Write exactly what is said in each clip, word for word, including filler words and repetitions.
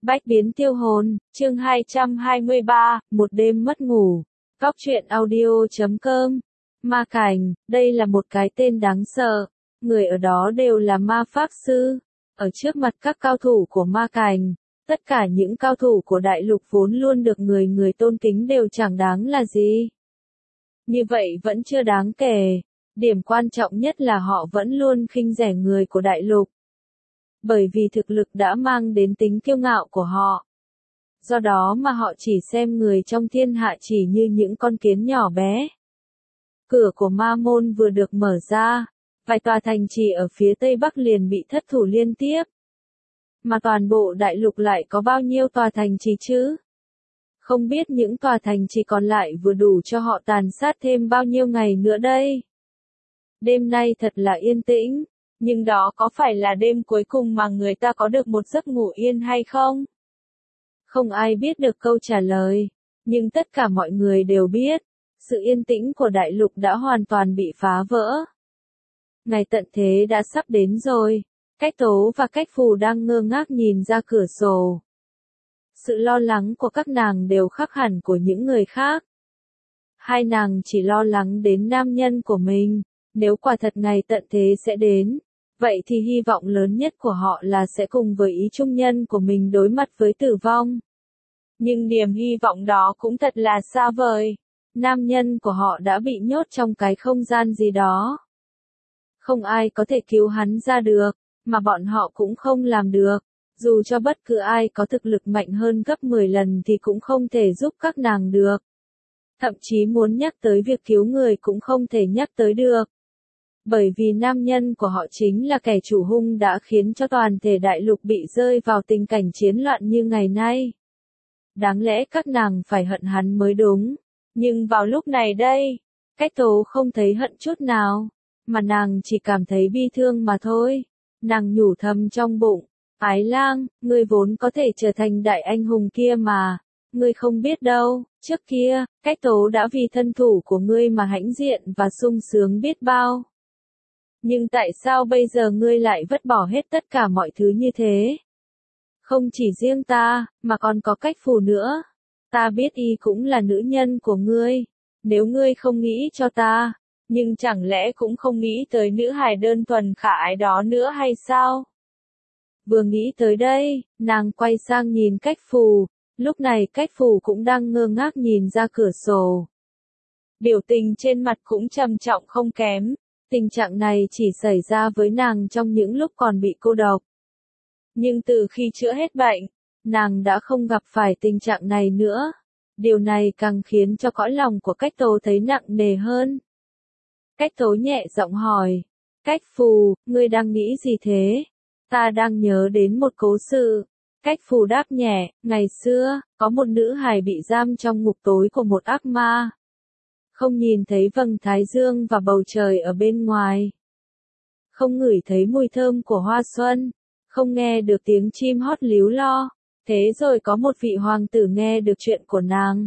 Bách biến tiêu hồn, chương hai trăm hai mươi ba, một đêm mất ngủ. Góc truyện audio chấm com. Ma Cảnh, đây là một cái tên đáng sợ. Người ở đó đều là ma pháp sư. Ở trước mặt các cao thủ của Ma Cảnh, tất cả những cao thủ của đại lục vốn luôn được người người tôn kính đều chẳng đáng là gì. Như vậy vẫn chưa đáng kể. Điểm quan trọng nhất là họ vẫn luôn khinh rẻ người của đại lục. Bởi vì thực lực đã mang đến tính kiêu ngạo của họ. Do đó mà họ chỉ xem người trong thiên hạ chỉ như những con kiến nhỏ bé. Cửa của ma môn vừa được mở ra, vài tòa thành trì ở phía tây bắc liền bị thất thủ liên tiếp. Mà toàn bộ đại lục lại có bao nhiêu tòa thành trì chứ? Không biết những tòa thành trì còn lại vừa đủ cho họ tàn sát thêm bao nhiêu ngày nữa đây? Đêm nay thật là yên tĩnh. Nhưng đó có phải là đêm cuối cùng mà người ta có được một giấc ngủ yên hay không? Không ai biết được câu trả lời, nhưng tất cả mọi người đều biết, sự yên tĩnh của đại lục đã hoàn toàn bị phá vỡ. Ngày tận thế đã sắp đến rồi, Cách Tố và Cách Phù đang ngơ ngác nhìn ra cửa sổ. Sự lo lắng của các nàng đều khác hẳn của những người khác. Hai nàng chỉ lo lắng đến nam nhân của mình, nếu quả thật ngày tận thế sẽ đến. Vậy thì hy vọng lớn nhất của họ là sẽ cùng với ý trung nhân của mình đối mặt với tử vong. Nhưng niềm hy vọng đó cũng thật là xa vời. Nam nhân của họ đã bị nhốt trong cái không gian gì đó. Không ai có thể cứu hắn ra được, mà bọn họ cũng không làm được. Dù cho bất cứ ai có thực lực mạnh hơn gấp mười lần thì cũng không thể giúp các nàng được. Thậm chí muốn nhắc tới việc cứu người cũng không thể nhắc tới được. Bởi vì nam nhân của họ chính là kẻ chủ hung đã khiến cho toàn thể đại lục bị rơi vào tình cảnh chiến loạn như ngày nay. Đáng lẽ các nàng phải hận hắn mới đúng. Nhưng vào lúc này đây, Cách Tố không thấy hận chút nào, mà nàng chỉ cảm thấy bi thương mà thôi. Nàng nhủ thầm trong bụng, Ái Lang, ngươi vốn có thể trở thành đại anh hùng kia mà. Ngươi không biết đâu, trước kia, Cách Tố đã vì thân thủ của ngươi mà hãnh diện và sung sướng biết bao. Nhưng tại sao bây giờ ngươi lại vứt bỏ hết tất cả mọi thứ như thế? Không chỉ riêng ta, mà còn có Cách Phù nữa. Ta biết y cũng là nữ nhân của ngươi. Nếu ngươi không nghĩ cho ta, nhưng chẳng lẽ cũng không nghĩ tới nữ hài đơn thuần khả ái đó nữa hay sao? Vừa nghĩ tới đây, nàng quay sang nhìn Cách Phù. Lúc này Cách Phù cũng đang ngơ ngác nhìn ra cửa sổ. Biểu tình trên mặt cũng trầm trọng không kém. Tình trạng này chỉ xảy ra với nàng trong những lúc còn bị cô độc. Nhưng từ khi chữa hết bệnh, nàng đã không gặp phải tình trạng này nữa. Điều này càng khiến cho cõi lòng của Cách Tố thấy nặng nề hơn. Cách Tố nhẹ giọng hỏi, Cách Phù, ngươi đang nghĩ gì thế? Ta đang nhớ đến một cố sự. Cách Phù đáp nhẹ, ngày xưa, có một nữ hài bị giam trong ngục tối của một ác ma. Không nhìn thấy vầng thái dương và bầu trời ở bên ngoài. Không ngửi thấy mùi thơm của hoa xuân. Không nghe được tiếng chim hót líu lo. Thế rồi có một vị hoàng tử nghe được chuyện của nàng.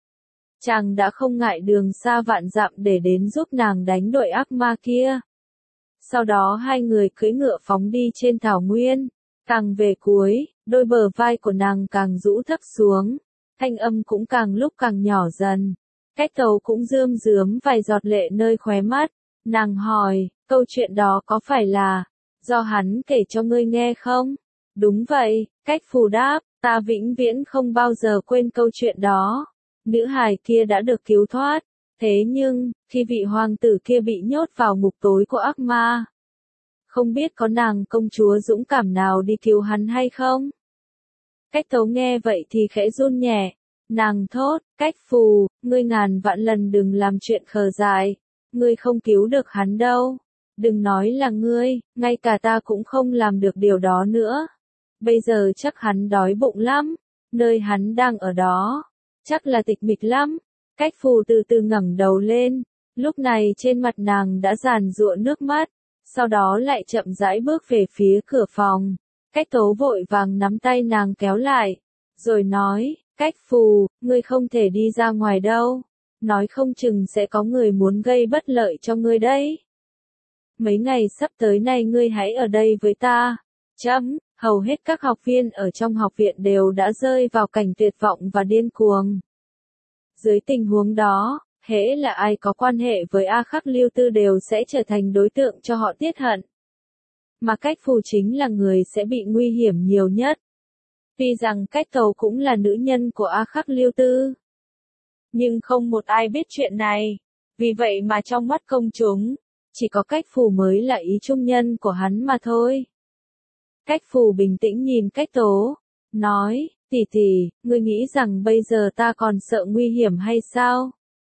Chàng đã không ngại đường xa vạn dặm để đến giúp nàng đánh đội ác ma kia. Sau đó hai người cưỡi ngựa phóng đi trên thảo nguyên. Càng về cuối, đôi bờ vai của nàng càng rũ thấp xuống. Thanh âm cũng càng lúc càng nhỏ dần. Cách Tố cũng rơm rớm vài giọt lệ nơi khóe mắt. Nàng hỏi, câu chuyện đó có phải là do hắn kể cho ngươi nghe không? Đúng vậy, Cách Phù đáp, ta vĩnh viễn không bao giờ quên câu chuyện đó. Nữ hài kia đã được cứu thoát. Thế nhưng, khi vị hoàng tử kia bị nhốt vào ngục tối của ác ma, không biết có nàng công chúa dũng cảm nào đi cứu hắn hay không? Cách Tố nghe vậy thì khẽ run nhẹ. Nàng thốt, Cách Phù, ngươi ngàn vạn lần đừng làm chuyện khờ dại. Ngươi không cứu được hắn đâu. Đừng nói là ngươi, ngay cả ta cũng không làm được điều đó nữa. Bây giờ chắc hắn đói bụng lắm. Nơi hắn đang ở đó, chắc là tịch mịch lắm. Cách Phù từ từ ngẩng đầu lên. Lúc này trên mặt nàng đã giàn giụa nước mắt. Sau đó lại chậm rãi bước về phía cửa phòng. Cách Tố vội vàng nắm tay nàng kéo lại. Rồi nói, Cách Phù, ngươi không thể đi ra ngoài đâu. Nói không chừng sẽ có người muốn gây bất lợi cho ngươi đấy. Mấy ngày sắp tới này ngươi hãy ở đây với ta. Chấm, Hầu hết các học viên ở trong học viện đều đã rơi vào cảnh tuyệt vọng và điên cuồng. Dưới tình huống đó, hễ là ai có quan hệ với A Khắc Lưu Tư đều sẽ trở thành đối tượng cho họ tiết hận. Mà Cách Phù chính là người sẽ bị nguy hiểm nhiều nhất. Tuy rằng Cách Tấu cũng là nữ nhân của A Khắc Lưu Tư. Nhưng không một ai biết chuyện này. Vì vậy mà trong mắt công chúng, chỉ có Cách Phù mới là ý trung nhân của hắn mà thôi. Cách Phù bình tĩnh nhìn Cách Tố, nói, tỷ tỷ, ngươi nghĩ rằng bây giờ ta còn sợ nguy hiểm hay sao?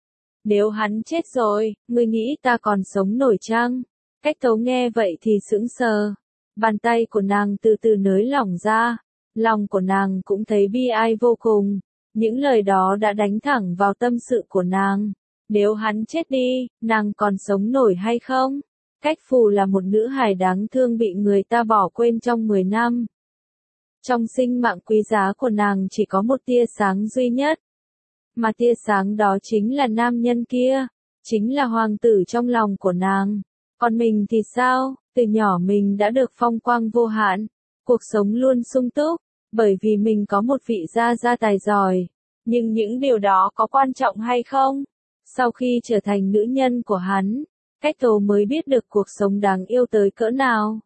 Nếu hắn chết rồi, ngươi nghĩ ta còn sống nổi chăng? Cách Tố nghe vậy thì sững sờ. Bàn tay của nàng từ từ nới lỏng ra. Lòng của nàng cũng thấy bi ai vô cùng. Những lời đó đã đánh thẳng vào tâm sự của nàng. Nếu hắn chết đi, nàng còn sống nổi hay không? Cách Phù là một nữ hài đáng thương bị người ta bỏ quên trong mười năm. Trong sinh mạng quý giá của nàng chỉ có một tia sáng duy nhất. Mà tia sáng đó chính là nam nhân kia. Chính là hoàng tử trong lòng của nàng. Còn mình thì sao? Từ nhỏ mình đã được phong quang vô hạn. Cuộc sống luôn sung túc. Bởi vì mình có một vị gia gia tài giỏi. Nhưng những điều đó có quan trọng hay không? Sau khi trở thành nữ nhân của hắn, Cách Tố mới biết được cuộc sống đáng yêu tới cỡ nào.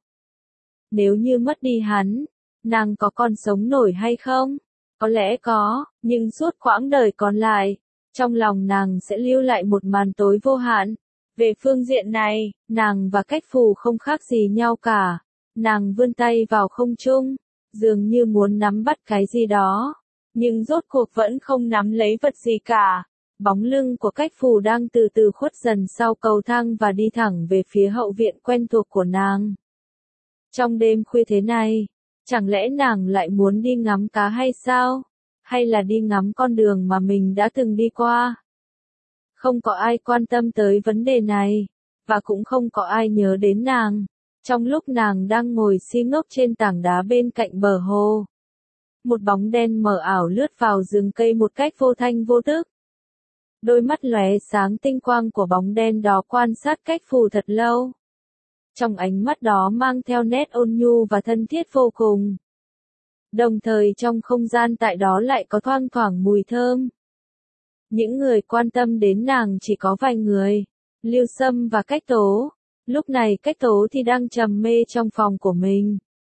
Nếu như mất đi hắn, nàng có còn sống nổi hay không? Có lẽ có, nhưng suốt quãng đời còn lại, trong lòng nàng sẽ lưu lại một màn tối vô hạn. Về phương diện này, nàng và Cách Phù không khác gì nhau cả. Nàng vươn tay vào không trung, dường như muốn nắm bắt cái gì đó, nhưng rốt cuộc vẫn không nắm lấy vật gì cả. Bóng lưng của Cách Phù đang từ từ khuất dần sau cầu thang và đi thẳng về phía hậu viện quen thuộc của nàng. Trong đêm khuya thế này, chẳng lẽ nàng lại muốn đi ngắm cá hay sao? Hay là đi ngắm con đường mà mình đã từng đi qua? Không có ai quan tâm tới vấn đề này, và cũng không có ai nhớ đến nàng. Trong lúc nàng đang ngồi si ngốc trên tảng đá bên cạnh bờ hồ, một bóng đen mờ ảo lướt vào rừng cây một cách vô thanh vô tức. Đôi mắt lóe sáng tinh quang của bóng đen đó quan sát Cách Phù thật lâu. Trong ánh mắt đó mang theo nét ôn nhu và thân thiết vô cùng. Đồng thời trong không gian tại đó lại có thoang thoảng mùi thơm. Những người quan tâm đến nàng chỉ có vài người, Lưu Sâm và Cách Tố. Lúc này Cách Tố thì đang trầm mê trong phòng của mình.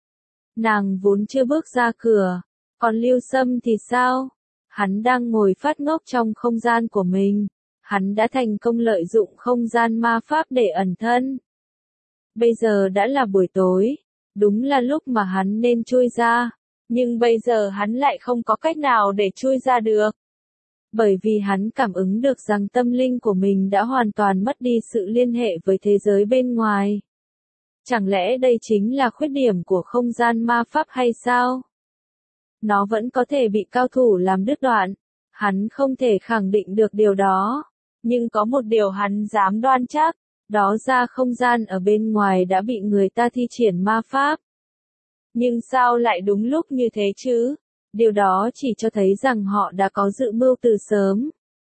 Nàng vốn chưa bước ra cửa, còn Lưu Sâm thì sao? Hắn đang ngồi phát ngốc trong không gian của mình. Hắn đã thành công lợi dụng không gian ma pháp để ẩn thân. Bây giờ đã là buổi tối, đúng là lúc mà hắn nên chui ra. Nhưng bây giờ hắn lại không có cách nào để chui ra được. Bởi vì hắn cảm ứng được rằng tâm linh của mình đã hoàn toàn mất đi sự liên hệ với thế giới bên ngoài. Chẳng lẽ đây chính là khuyết điểm của không gian ma pháp hay sao? Nó vẫn có thể bị cao thủ làm đứt đoạn. Hắn không thể khẳng định được điều đó. Nhưng có một điều hắn dám đoan chắc. Đó ra không gian ở bên ngoài đã bị người ta thi triển ma pháp. Nhưng sao lại đúng lúc như thế chứ? Điều đó chỉ cho thấy rằng họ đã có dự mưu từ sớm.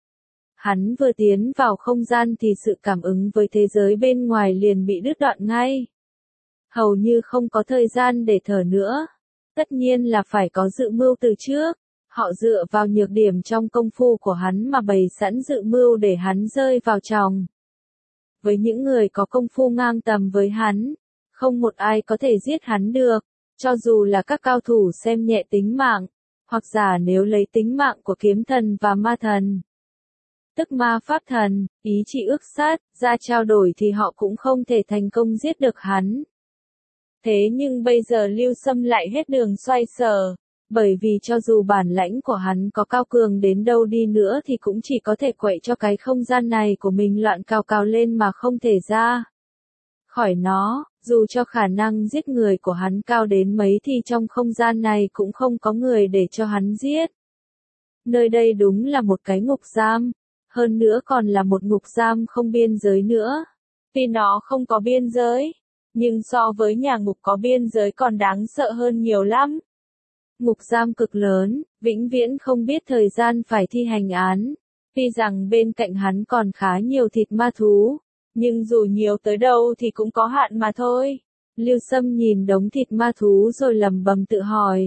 Hắn vừa tiến vào không gian thì sự cảm ứng với thế giới bên ngoài liền bị đứt đoạn ngay. Hầu như không có thời gian để thở nữa. Tất nhiên là phải có dự mưu từ trước. Họ dựa vào nhược điểm trong công phu của hắn mà bày sẵn dự mưu để hắn rơi vào tròng. Với những người có công phu ngang tầm với hắn, không một ai có thể giết hắn được, cho dù là các cao thủ xem nhẹ tính mạng, hoặc giả nếu lấy tính mạng của kiếm thần và ma thần, tức ma pháp thần, ý chỉ ước sát, ra trao đổi thì họ cũng không thể thành công giết được hắn. Thế nhưng bây giờ Lưu Sâm lại hết đường xoay sở, bởi vì cho dù bản lãnh của hắn có cao cường đến đâu đi nữa thì cũng chỉ có thể quậy cho cái không gian này của mình loạn cào cào lên mà không thể ra khỏi nó. Dù cho khả năng giết người của hắn cao đến mấy thì trong không gian này cũng không có người để cho hắn giết. Nơi đây đúng là một cái ngục giam, hơn nữa còn là một ngục giam không biên giới nữa. Tuy nó không có biên giới, nhưng so với nhà ngục có biên giới còn đáng sợ hơn nhiều lắm. Ngục giam cực lớn, vĩnh viễn không biết thời gian phải thi hành án. Tuy rằng bên cạnh hắn còn khá nhiều thịt ma thú, nhưng dù nhiều tới đâu thì cũng có hạn mà thôi. Lưu Sâm nhìn đống thịt ma thú rồi lẩm bẩm tự hỏi.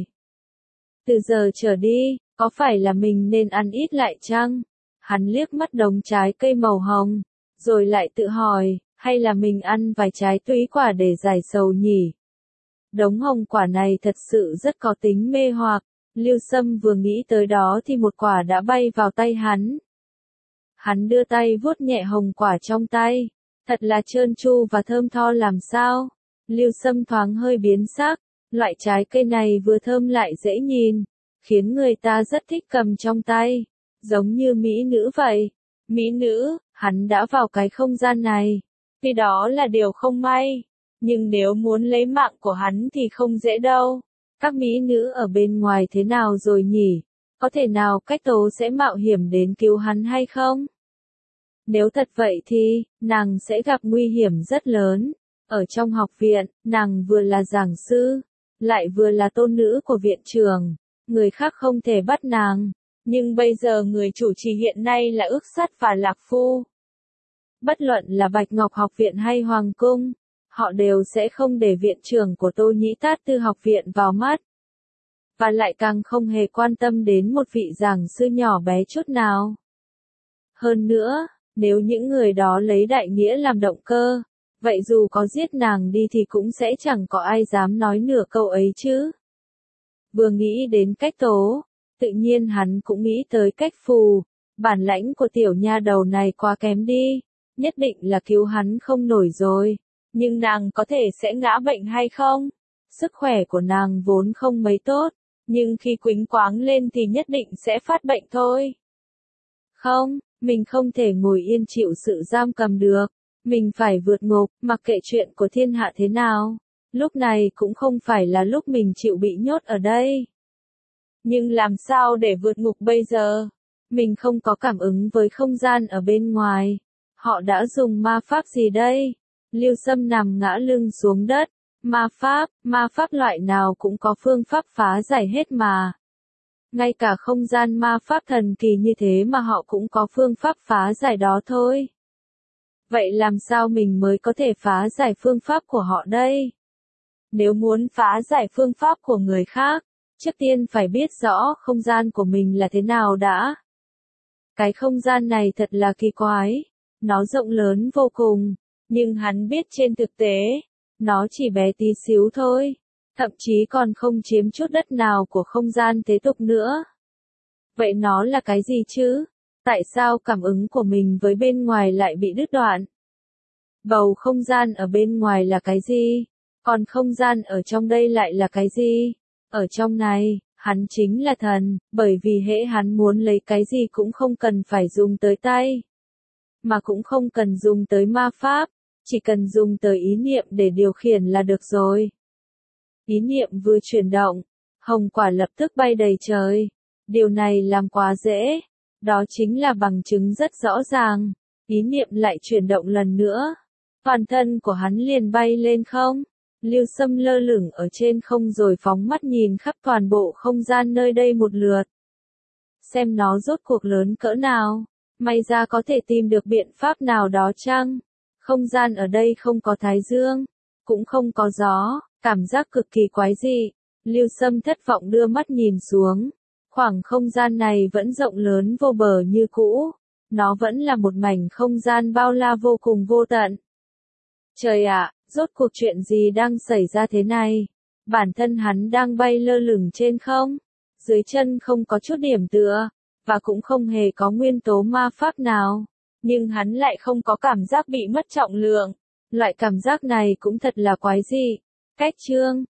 Từ giờ trở đi, có phải là mình nên ăn ít lại chăng? Hắn liếc mắt đống trái cây màu hồng, rồi lại tự hỏi, hay là mình ăn vài trái túy quả để giải sầu nhỉ? Đống hồng quả này thật sự rất có tính mê hoặc, Lưu Sâm vừa nghĩ tới đó thì một quả đã bay vào tay hắn. Hắn đưa tay vuốt nhẹ hồng quả trong tay, thật là trơn tru và thơm tho làm sao. Lưu Sâm thoáng hơi biến sắc, loại trái cây này vừa thơm lại dễ nhìn, khiến người ta rất thích cầm trong tay, giống như mỹ nữ vậy. Mỹ nữ, hắn đã vào cái không gian này, vì đó là điều không may, nhưng nếu muốn lấy mạng của hắn thì không dễ đâu. Các mỹ nữ ở bên ngoài thế nào rồi nhỉ? Có thể nào Cách Tố sẽ mạo hiểm đến cứu hắn hay không? Nếu thật vậy thì, nàng sẽ gặp nguy hiểm rất lớn. Ở trong học viện, nàng vừa là giảng sư, lại vừa là tôn nữ của viện trưởng. Người khác không thể bắt nàng, nhưng bây giờ người chủ trì hiện nay là Ước Sắt và Lạc Phu. Bất luận là Bạch Ngọc học viện hay Hoàng cung, họ đều sẽ không để viện trưởng của Tô Nhĩ Tát Tư học viện vào mắt. Và lại càng không hề quan tâm đến một vị giảng sư nhỏ bé chút nào. Hơn nữa, nếu những người đó lấy đại nghĩa làm động cơ, vậy dù có giết nàng đi thì cũng sẽ chẳng có ai dám nói nửa câu ấy chứ. Vừa nghĩ đến Cách Tố, tự nhiên hắn cũng nghĩ tới Cách Phù. Bản lãnh của tiểu nha đầu này quá kém đi, nhất định là cứu hắn không nổi rồi. Nhưng nàng có thể sẽ ngã bệnh hay không? Sức khỏe của nàng vốn không mấy tốt, nhưng khi quĩnh quáng lên thì nhất định sẽ phát bệnh thôi. Không, mình không thể ngồi yên chịu sự giam cầm được. Mình phải vượt ngục, mặc kệ chuyện của thiên hạ thế nào. Lúc này cũng không phải là lúc mình chịu bị nhốt ở đây. Nhưng làm sao để vượt ngục bây giờ? Mình không có cảm ứng với không gian ở bên ngoài. Họ đã dùng ma pháp gì đây? Lưu Sâm nằm ngã lưng xuống đất. Ma pháp, ma pháp loại nào cũng có phương pháp phá giải hết mà. Ngay cả không gian ma pháp thần kỳ như thế mà họ cũng có phương pháp phá giải đó thôi. Vậy làm sao mình mới có thể phá giải phương pháp của họ đây? Nếu muốn phá giải phương pháp của người khác, trước tiên phải biết rõ không gian của mình là thế nào đã. Cái không gian này thật là kỳ quái, nó rộng lớn vô cùng, nhưng hắn biết trên thực tế, nó chỉ bé tí xíu thôi, thậm chí còn không chiếm chút đất nào của không gian thế tục nữa. Vậy nó là cái gì chứ? Tại sao cảm ứng của mình với bên ngoài lại bị đứt đoạn? Bầu không gian ở bên ngoài là cái gì? Còn không gian ở trong đây lại là cái gì? Ở trong này, hắn chính là thần, bởi vì hễ hắn muốn lấy cái gì cũng không cần phải dùng tới tay. Mà cũng không cần dùng tới ma pháp, chỉ cần dùng tới ý niệm để điều khiển là được rồi. Ý niệm vừa chuyển động, hồng quả lập tức bay đầy trời. Điều này làm quá dễ. Đó chính là bằng chứng rất rõ ràng. Ý niệm lại chuyển động lần nữa. Toàn thân của hắn liền bay lên không. Lưu Sâm lơ lửng ở trên không rồi phóng mắt nhìn khắp toàn bộ không gian nơi đây một lượt. Xem nó rốt cuộc lớn cỡ nào. May ra có thể tìm được biện pháp nào đó chăng? Không gian ở đây không có thái dương, cũng không có gió, cảm giác cực kỳ quái dị. Lưu Sâm thất vọng đưa mắt nhìn xuống. Khoảng không gian này vẫn rộng lớn vô bờ như cũ. Nó vẫn là một mảnh không gian bao la vô cùng vô tận. Trời ạ, rốt cuộc chuyện gì đang xảy ra thế này? Bản thân hắn đang bay lơ lửng trên không, dưới chân không có chút điểm tựa, và cũng không hề có nguyên tố ma pháp nào. Nhưng hắn lại không có cảm giác bị mất trọng lượng. Loại cảm giác này cũng thật là quái dị. Cách chương